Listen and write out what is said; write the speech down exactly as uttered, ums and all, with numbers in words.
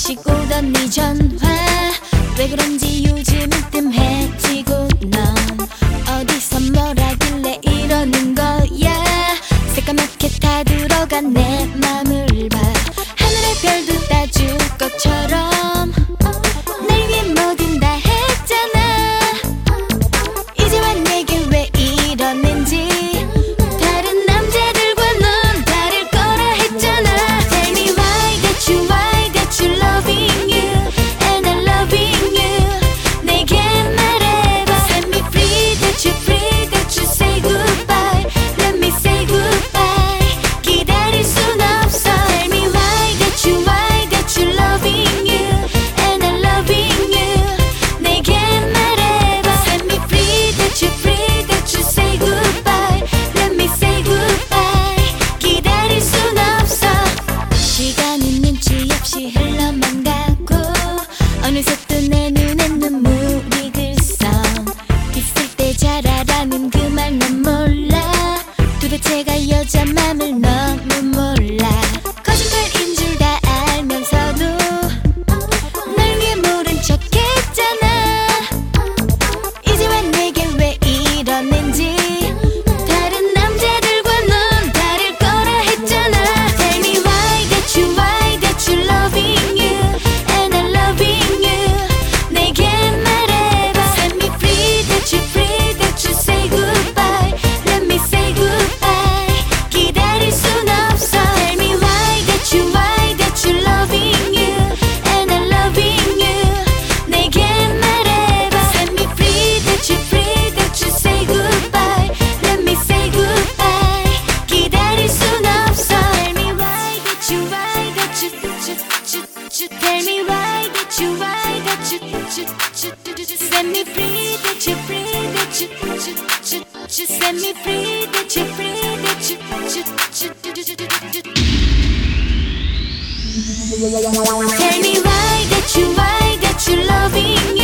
번씩 오던 네 전화 왜 그런지 요즘은 뜸해지고 넌 어디서 뭘 하길래 이러는 거야. 새까맣게 다 들어간 내 맘을 봐. 하늘의 별도 따줄 것처럼 날 위해 뭐든 다 했잖아. 이제와 내게 왜 이러는지 다른 남자들과 넌 다를 거라 했잖아. Tell me why that you, why that you loving you and I'm loving you. 내게 말해봐. Set me free that you, free that you say goodbye. Let me say goodbye. 기다릴 순 없어. Tell me why that you, why that you loving you and I'm loving you. 내게 말해봐. Set me free that you, free that you say goodbye. Let me say goodbye. 기다릴 순 없어. 시간은 눈치 없이 흘러만 가고 어느새 또 내 눈엔 눈물이 들썩. 있을 때 잘 알아는 그 말 넌 몰라. 도대체가 여자 맘을 너무 몰라. 거짓말인 줄 다 알면서도 널 위해 모른 척 했잖아. 이제와 내게 왜 이러는지 다른 남자들과 넌 다를 거라 했잖아. Tell me why that you, why that you loving you and I'm loving you. 내게 말해봐. Set me free that you, free that you say goodbye. Let me say goodbye. 기다릴 순 없어. Tell me why that you, why that you loving you and I'm loving you. 내게 말해봐. Set me free that you, free that you say goodbye. Let me say goodbye. 기다릴 순 없어. Tell me why that you, why that you, you, you, you. Tell me why that you, why that you, you, you, you. Set me free that you, free that you, you, you, you. Set me free that you, free that you, you, you, you, you. Tell me why that you, why that you loving